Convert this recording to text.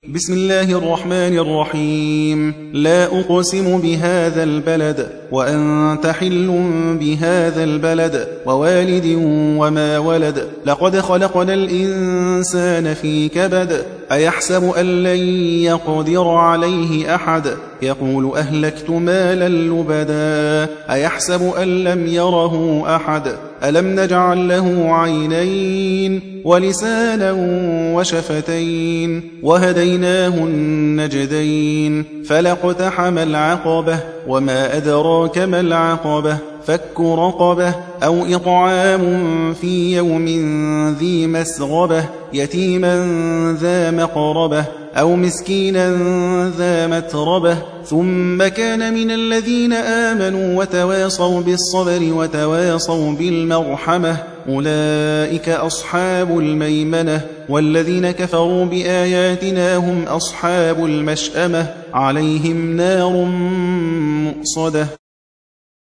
بسم الله الرحمن الرحيم. لا أقسم بهذا البلد وأنت حل بهذا البلد ووالد وما ولد. لقد خلقنا الإنسان في كبد. أيحسب أن لن يقدر عليه أحد. يقول أهلكت مالا لبدا. أيحسب أن لم يره أحد. ألم نجعل له عينين ولسانا وشفتين وهديناه النجدين. فلاقتحم العقبة وما أدراك ما العقبة. فك رقبة أو إطعام في يوم ذي مسغبة يتيما ذا مقربة أو مسكينا ذا متربة. ثم كان من الذين آمنوا وتواصوا بالصبر وتواصوا بالمرحمة. أولئك أصحاب الميمنة. والذين كفروا بآياتنا هم أصحاب المشأمة. عليهم نار مؤصدة.